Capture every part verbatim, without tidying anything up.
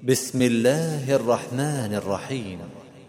بسم الله الرحمن الرحيم.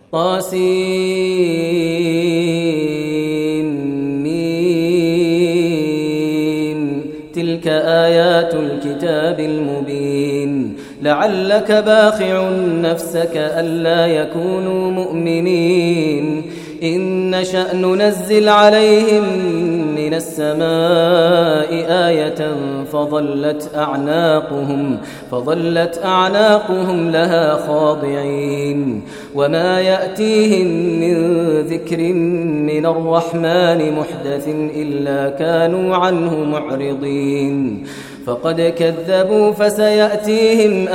طاسين تلك آيات الكتاب المبين لعلك باخع نفسك ألا يكونوا مؤمنين إن نشأ ننزل عليهم من السماء آية فظلت أعناقهم فظلت أعناقهم لها خاضعين وما يأتيهم من ذكر من الرحمن محدث إلا كانوا عنه معرضين فقد كذبوا فسيأتيهم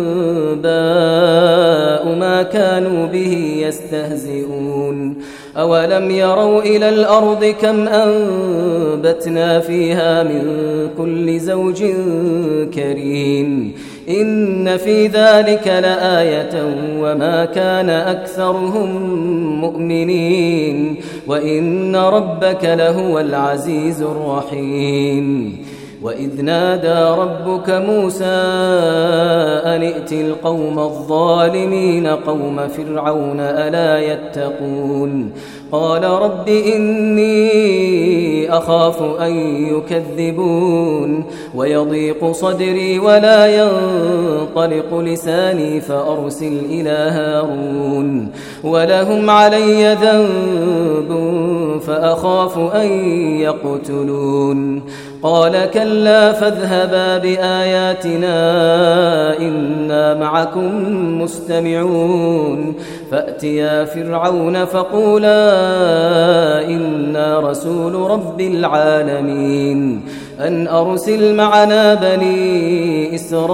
أنباء ما كانوا به يستهزئون أولم يروا إلى الأرض كم أنبتنا فيها من كل زوج كريم إن في ذلك لآية وما كان أكثرهم مؤمنين وإن ربك لهو العزيز الرحيم وإذ نادى ربك موسى أن ائت القوم الظالمين قوم فرعون ألا يتقون قال رب إني أخاف أن يكذبون ويضيق صدري ولا ينطلق لساني فأرسل إلى هارون ولهم علي ذنب فأخاف أن يقتلون قال كلا فاذهبا بآياتنا إنا معكم مستمعون فأتيا فرعون فقولا إنا رسول رب العالمين أن أرسل معنا بني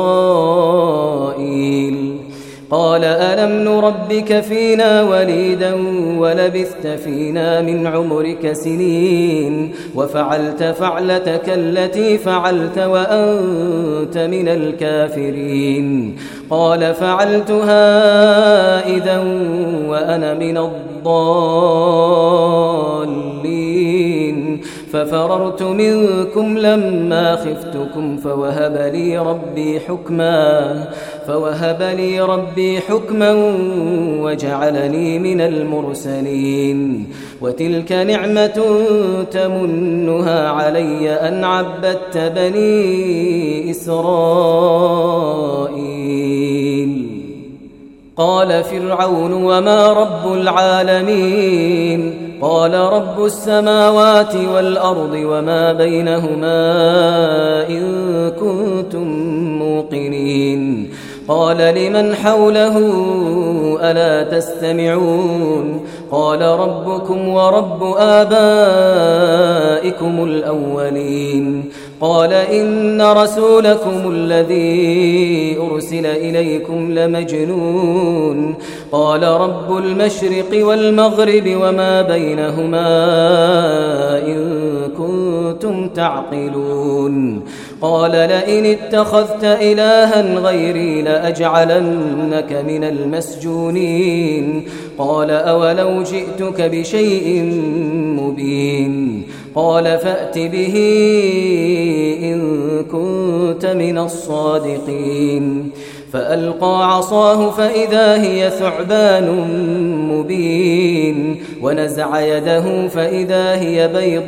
إسرائيل قال ألم نربك فينا وليدا ولبثت فينا من عمرك سنين وفعلت فعلتك التي فعلت وأنت من الكافرين قال فعلتها إذا وأنا من الضالين ففررت منكم لما خفتكم فوهب لي ربي حكما فوهب لي ربي حكما وجعلني من المرسلين وتلك نعمة تمنها علي أن عبدت بني إسرائيل قال فرعون وما رب العالمين قال رب السماوات والأرض وما بينهما إن كنتم موقنين قال لمن حوله ألا تستمعون قال ربكم ورب آبائكم الأولين قال إن رسولكم الذي أرسل إليكم لمجنون قال رب المشرق والمغرب وما بينهما إن كنتم تعقلون قال لئن اتخذت إلها غيري لأجعلنك من المسجونين قال أولو جئتك بشيء مبين قال فأت به إن كنت من الصادقين فألقى عصاه فإذا هي ثعبان مبين ونزع يده فإذا هي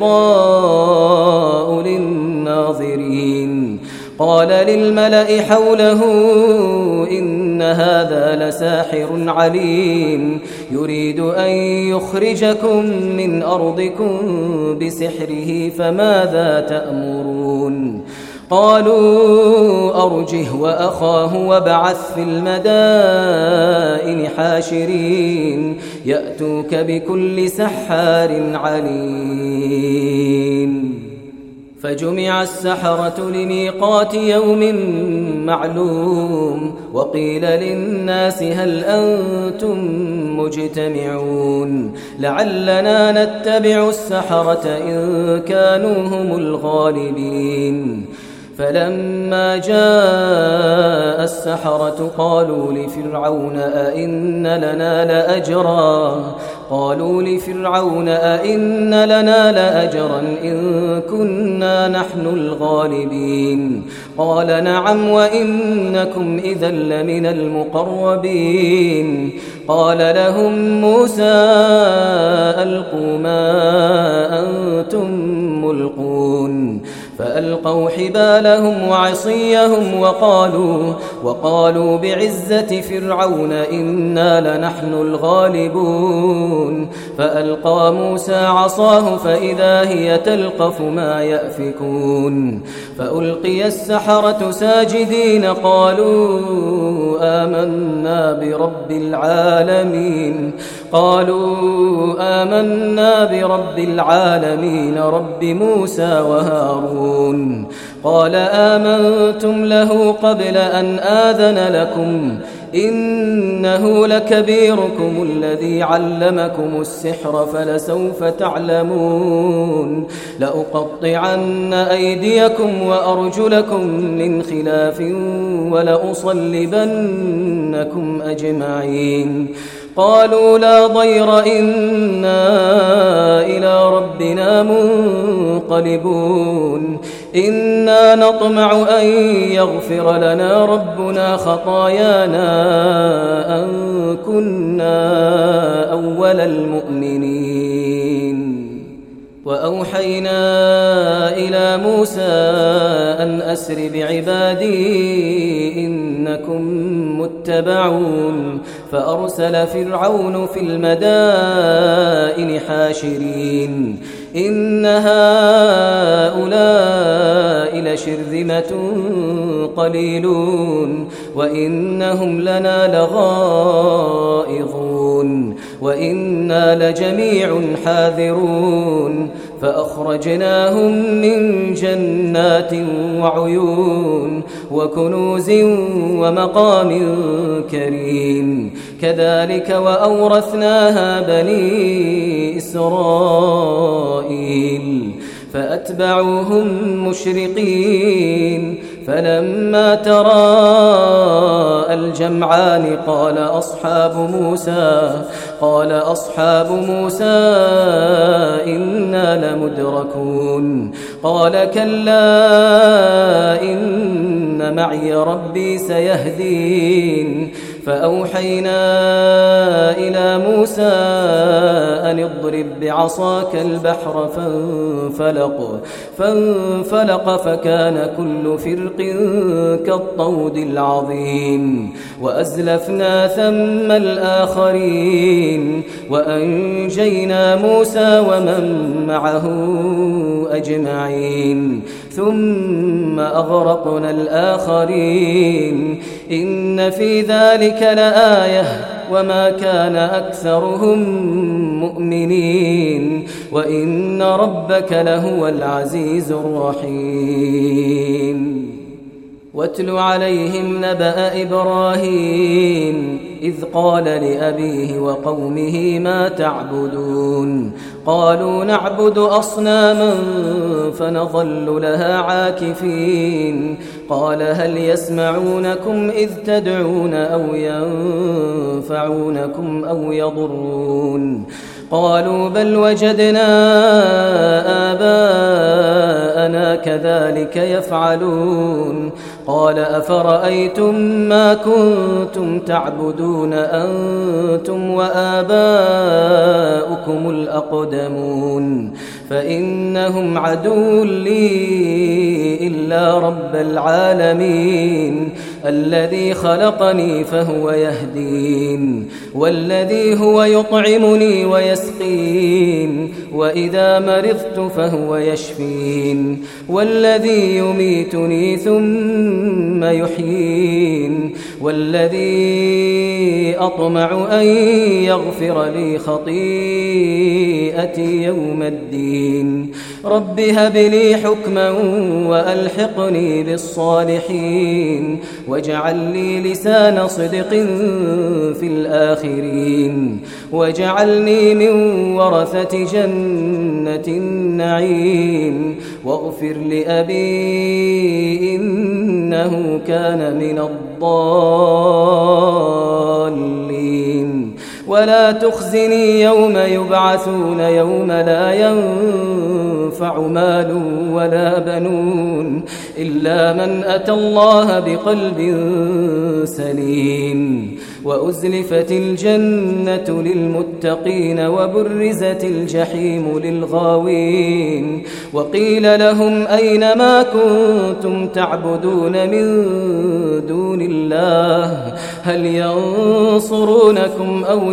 بيضاء للناظرين قال للملأ حوله إن هذا لساحر عليم يريد أن يخرجكم من أرضكم بسحره فماذا تأمرون قالوا أرجه وأخاه وابعث في المدائن حاشرين يأتوك بكل سحار عليم فجمع السحرة لميقات يوم معلوم وقيل للناس هل أنتم مجتمعون لعلنا نتبع السحرة إن كانوا هم الغالبين فلما جاء السحرة قالوا لفرعون أئن لنا لأجرا قالوا لفرعون أئن لنا لأجرا إن كنا نحن الغالبين قال نعم وإنكم إذا لمن المقربين قال لهم موسى ألقوا ما أنتم ملقون فألقوا حبالهم وعصيهم وقالوا, وقالوا بعزة فرعون إنا لنحن الغالبون فألقى موسى عصاه فإذا هي تلقف ما يأفكون فألقي السحرة ساجدين قالوا آمنا برب العالمين قالوا آمنا برب العالمين رب موسى وهارون قال آمنتم له قبل أن آذن لكم إنه لكبيركم الذي علمكم السحر فلسوف تعلمون لأقطعن أيديكم وأرجلكم من خلاف ولأصلبنكم أجمعين قالوا لا ضير إنا إلى ربنا منقلبون إنا نطمع أن يغفر لنا ربنا خطايانا أن كنا أول المؤمنين وأوحينا إلى موسى أن أسر بعبادي إنكم متبعون فأرسل فرعون في المدائن حاشرين إن هؤلاء لشرذمة قليلون وإنهم لنا لغائظون وإنا لجميع حاذرون فأخرجناهم من جنات وعيون وكنوز ومقام كريم كذلك وأورثناها بني إسرائيل فأتبعوهم مشرقين فلما تراءى الجمعان قال أصحاب موسى قال أصحاب موسى إنا لمدركون قال كلا إن معي ربي سيهدين فأوحينا إلى موسى أن اضرب بعصاك البحر فانفلق فانفلق فكان كل فرق كالطود العظيم وأزلفنا ثم الآخرين وأنجينا موسى ومن معه أجمعين ثم أغرقنا الآخرين إن في ذلك لآية وما كان أكثرهم مؤمنين وإن ربك لهو العزيز الرحيم واتل عليهم نبأ إبراهيم إذ قال لأبيه وقومه ما تعبدون قالوا نعبد أصناما فنظل لها عاكفين قال هل يسمعونكم إذ تدعون أو ينفعونكم أو يضرون قالوا بل وجدنا آباءنا كذلك يفعلون قال أفرأيتم ما كنتم تعبدون أنتم وآباؤكم الأقدمون فإنهم عدو لي إلا رب العالمين الذي خلقني فهو يهدين والذي هو يطعمني ويسقين وإذا مرضت فهو يشفين والذي يميتني ثم يحيين والذي أطمع أن يغفر لي خطيئتي يوم الدين رب هب لي حكما وألحقني بالصالحين واجعل لي لسان صدق في الآخرين واجعلني من ورثة جنة النعيم واغفر لأبي إنه كان من الضالين ولا تخزني يوم يبعثون يوم لا ينفع مال ولا بنون إلا من أتى الله بقلب سليم وأزلفت الجنة للمتقين وبرزت الجحيم للغاوين وقيل لهم أين ما كنتم تعبدون من دون الله هل ينصرونكم أو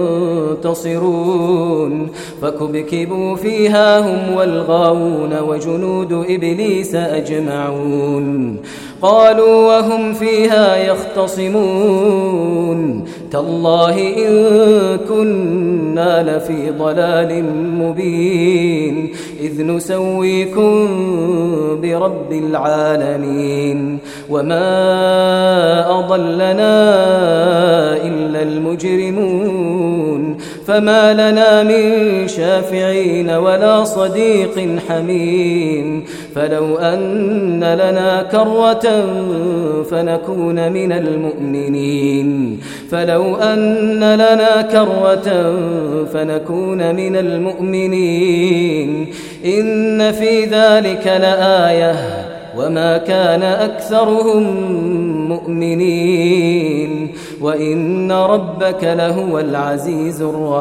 ينتصرون فكبكبوا فيها هم والغاوون وجنود إبليس أجمعون قالوا وهم فيها يختصمون تالله إن كنا لفي ضلال مبين إذ نسويكم برب العالمين وما أضلنا إلا المجرمون فما لنا من شافعين ولا صديق حميم فلو أن لنا كرة فنكون من المؤمنين فلو أن لنا كرة فنكون من المؤمنين إن في ذلك لآية وما كان أكثرهم مؤمنين وإن ربك لهو العزيز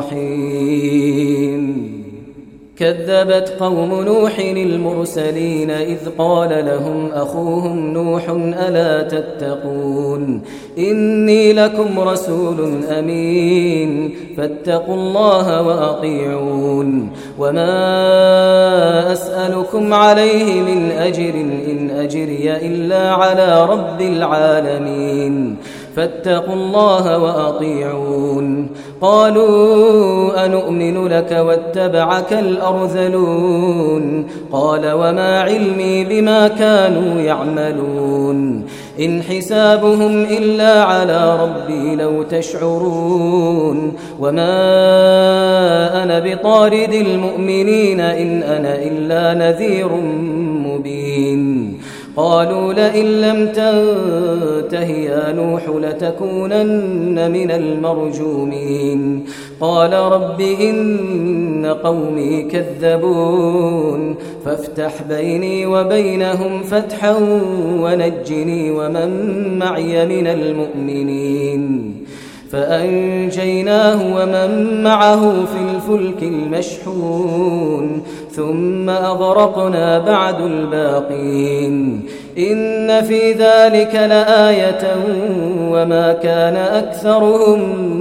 الرحيم كذبت قوم نوح المرسلين إذ قال لهم أخوهم نوح ألا تتقون إني لكم رسول أمين فاتقوا الله وأطيعون وما أسألكم عليه من أجر إن أجري إلا على رب العالمين فاتقوا الله وأطيعون قالوا أنؤمن لك واتبعك الأرذلون قال وما علمي بما كانوا يعملون إن حسابهم إلا على ربي لو تشعرون وما أنا بطارد المؤمنين إن أنا إلا نذير مبين قالوا لئن لم تنته يا نوح لتكونن من المرجومين قال رب إن قومي كذبون فافتح بيني وبينهم فتحا ونجني ومن معي من المؤمنين فأنجيناه ومن معه في الفلك المشحون ثم أغرقنا بعد الباقين إن في ذلك لآية وما كان أكثرهم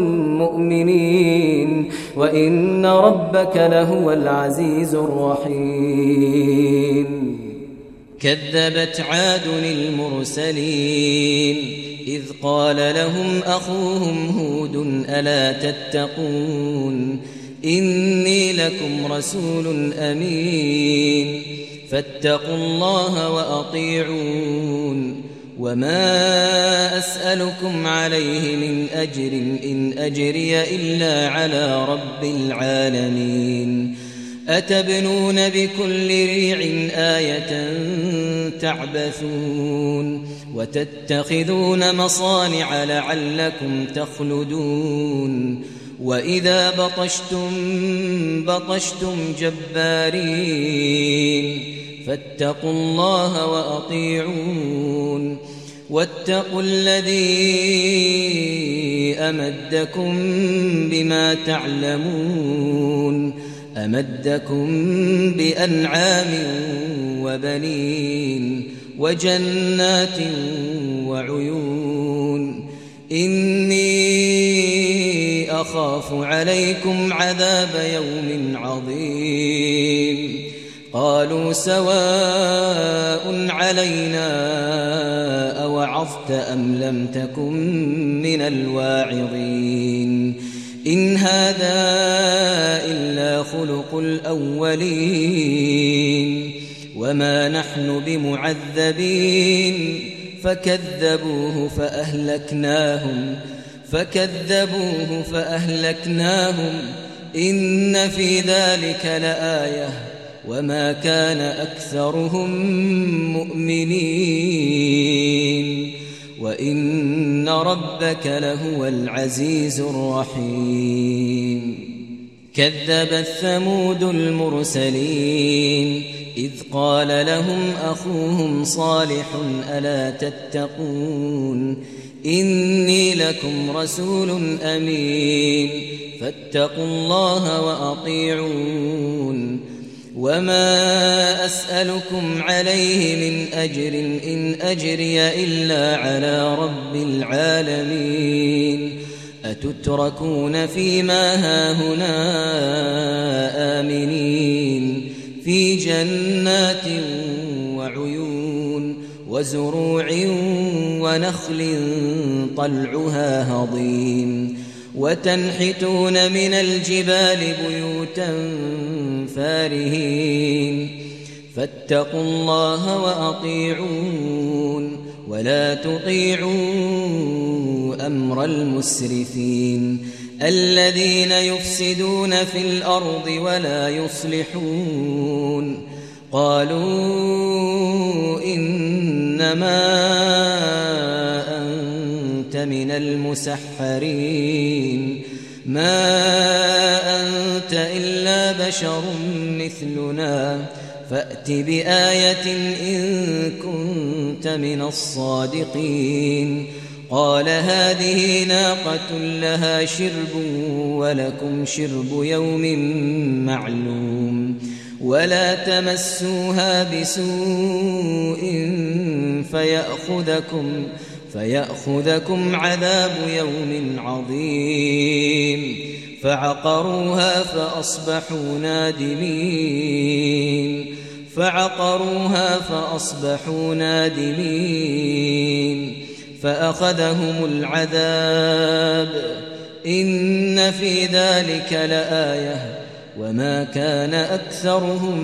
مؤمنين وإن ربك لهو العزيز الرحيم كذبت عاد المرسلين إذ قال لهم أخوهم هود ألا تتقون إني لكم رسول أمين فاتقوا الله وأطيعون وما أسألكم عليه من أجر إن أجري إلا على رب العالمين أتبنون بكل ريع آية تعبثون وتتخذون مصانع لعلكم تخلدون وإذا بطشتم بطشتم جبارين فاتقوا الله وأطيعون واتقوا الذي أمدكم بما تعلمون أمدكم بأنعام وبنين وجنات وعيون إني أخاف عليكم عذاب يوم عظيم قالوا سواء علينا أوعظت أم لم تكن من الواعظين إن هذا إلا خلق الأولين وما نحن بمعذبين فكذبوه فأهلكناهم فكذبوه فأهلكناهم إن في ذلك لآية وما كان أكثرهم مؤمنين وإن ربك لهو العزيز الرحيم كذبت ثمود المرسلين إذ قال لهم أخوهم صالح ألا تتقون إني لكم رسول أمين فاتقوا الله وأطيعون وما أسألكم عليه من أجر إن أجري إلا على رب العالمين أتتركون فيما هاهنا آمنين في جنات وعيون وزروع ونخل طلعها هضيم وتنحتون من الجبال بيوتا فارهين فاتقوا الله وأطيعون ولا تطيعوا أمر المسرفين الذين يفسدون في الأرض ولا يصلحون قالوا إنما أنت من المسحرين ما أنت إلا بشر مثلنا فأت بآية إن كنت من الصادقين قال هذه ناقة لها شرب ولكم شرب يوم معلوم ولا تمسوها بسوء فيأخذكم فيأخذكم عذاب يوم عظيم فعقروها فأصبحوا نادمين فعقروها فأصبحوا نادمين فأخذهم العذاب إن في ذلك لآية وما كان أكثرهم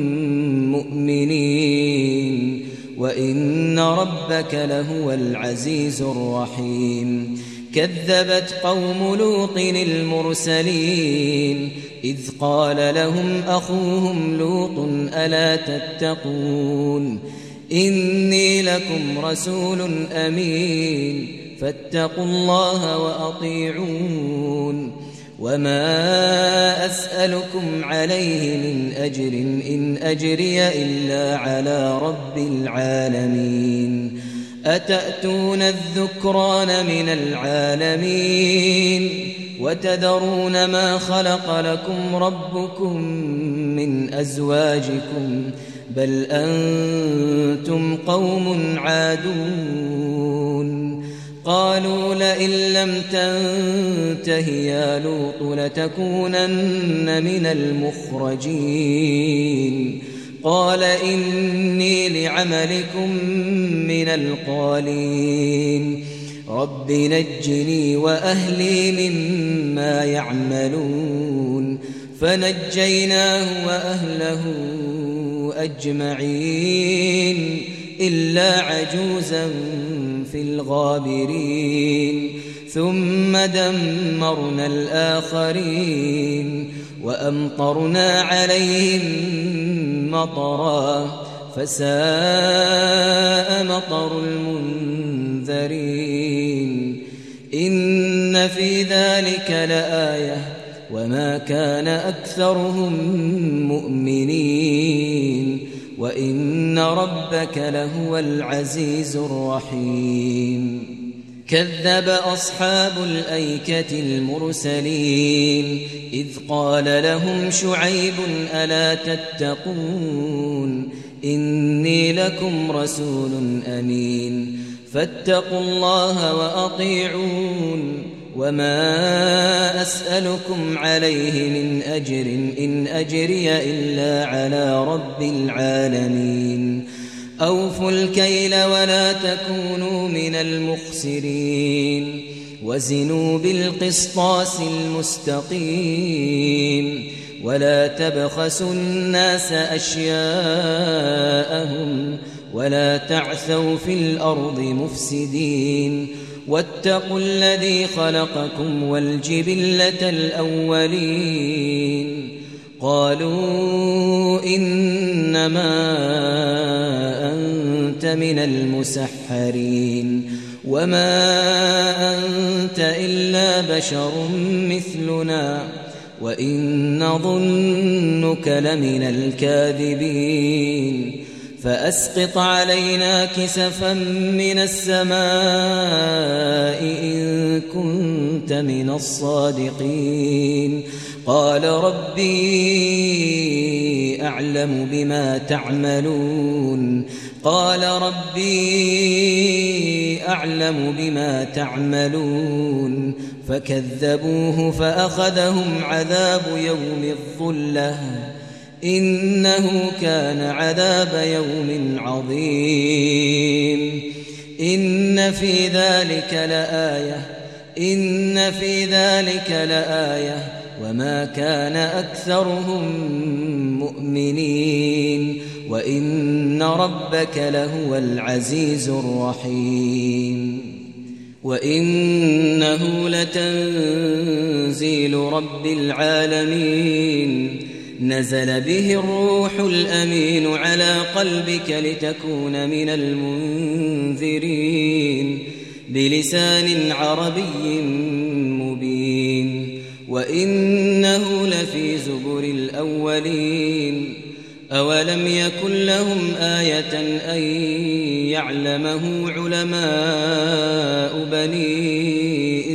مؤمنين وإن ربك لهو العزيز الرحيم كذبت قوم لوط المرسلين إذ قال لهم أخوهم لوط ألا تتقون إني لكم رسول أمين فاتقوا الله وأطيعون وما أسألكم عليه من أجر إن أجري إلا على رب العالمين أتأتون الذكران من العالمين وتذرون ما خلق لكم ربكم من أزواجكم بل أنتم قوم عادون قالوا لئن لم تنته يا لوط لتكونن من المخرجين قال إني لعملكم من القالين رب نجني وأهلي مما يعملون فنجيناه وأهله أجمعين إلا عجوزا في الغابرين ثم دمرنا الآخرين وأمطرنا عليهم مطرا فساء مطر المنذرين إن في ذلك لآية وما كان أكثرهم مؤمنين وإن ربك لهو العزيز الرحيم كذب أصحاب الأيكة المرسلين إذ قال لهم شعيب ألا تتقون إني لكم رسول أمين فاتقوا الله وأطيعون وما أسألكم عليه من أجر إن أجري إلا على رب العالمين أوفوا الكيل ولا تكونوا من المخسرين وزنوا بالقسطاس المستقيم ولا تبخسوا الناس أشياءهم ولا تعثوا في الأرض مفسدين واتقوا الذي خلقكم والجبلة الأولين قالوا إنما أنت من المسحرين وما أنت إلا بشر مثلنا وإن نظنك لمن الكاذبين فأسقط علينا كسفا من السماء إن كنت من الصادقين قال ربي أعلم بما تعملون قال ربي أعلم بما تعملون فكذبوه فأخذهم عذاب يوم الظلة إنه كان عذاب يوم عظيم إن في ذلك لآية إن في ذلك لآية وما كان أكثرهم مؤمنين وإن ربك لهو العزيز الرحيم وإنه لتنزيل رب العالمين نزل به الروح الأمين على قلبك لتكون من المنذرين بلسان عربي مبين وإنه لفي زبر الأولين أولم يكن لهم آية أن يعلمه علماء بني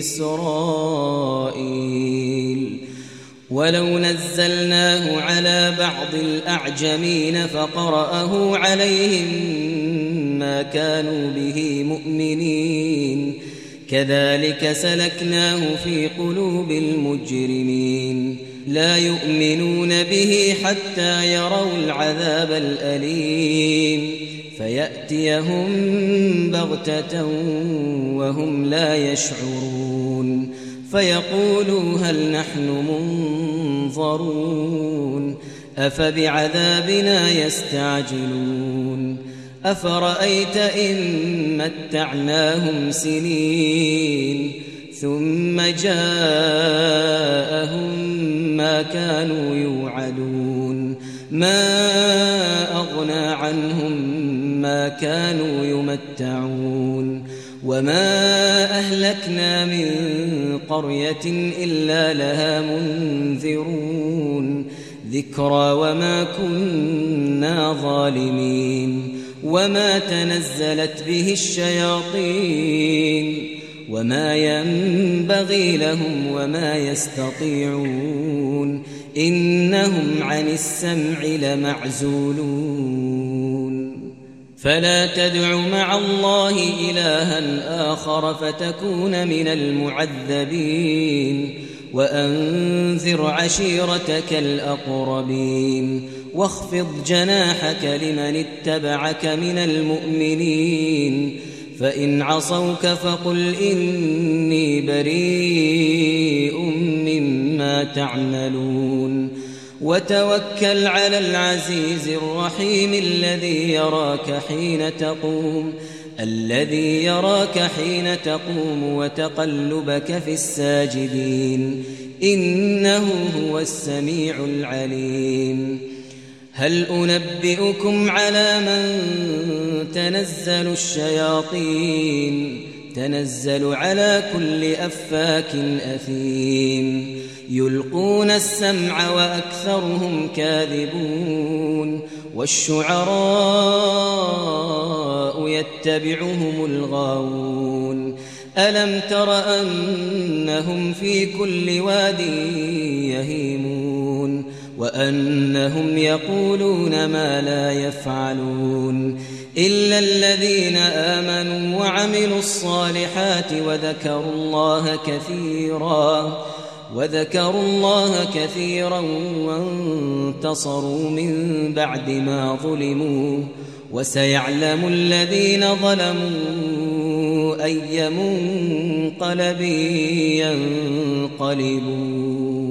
إسرائيل ولو نزلناه على بعض الأعجمين فقرأه عليهم ما كانوا به مؤمنين كذلك سلكناه في قلوب المجرمين لا يؤمنون به حتى يروا العذاب الأليم فيأتيهم بغتة وهم لا يشعرون فيقولوا هل نحن منظرون أفبعذابنا يستعجلون أفرأيت إن متعناهم سنين ثم جاءهم ما كانوا يوعدون ما أغنى عنهم ما كانوا يمتعون وما أهلكنا من قرية إلا لها منذرون ذكرى وما كنا ظالمين وما تنزلت به الشياطين وما ينبغي لهم وما يستطيعون إنهم عن السمع لمعزولون فلا تدع مع الله إلها آخر فتكون من المعذبين وأنذر عشيرتك الأقربين واخفض جناحك لمن اتبعك من المؤمنين فإن عصوك فقل إني بريء مما تعملون وتوكل على العزيز الرحيم الذي يراك حين تقوم الذي يراك حين تقوم وتقلبك في الساجدين إنه هو السميع العليم هل أنبئكم على من تنزل الشياطين تنزل على كل أفاك أثيم يلقون السمع وأكثرهم كاذبون والشعراء يتبعهم الغاوون ألم تر أنهم في كل واد يهيمون وأنهم يقولون ما لا يفعلون إلا الذين آمنوا وعملوا الصالحات وذكروا الله كثيرا وذكروا الله كثيرا وانتصروا من بعد ما ظلموا وسيعلم الذين ظلموا أي منقلب ينقلبون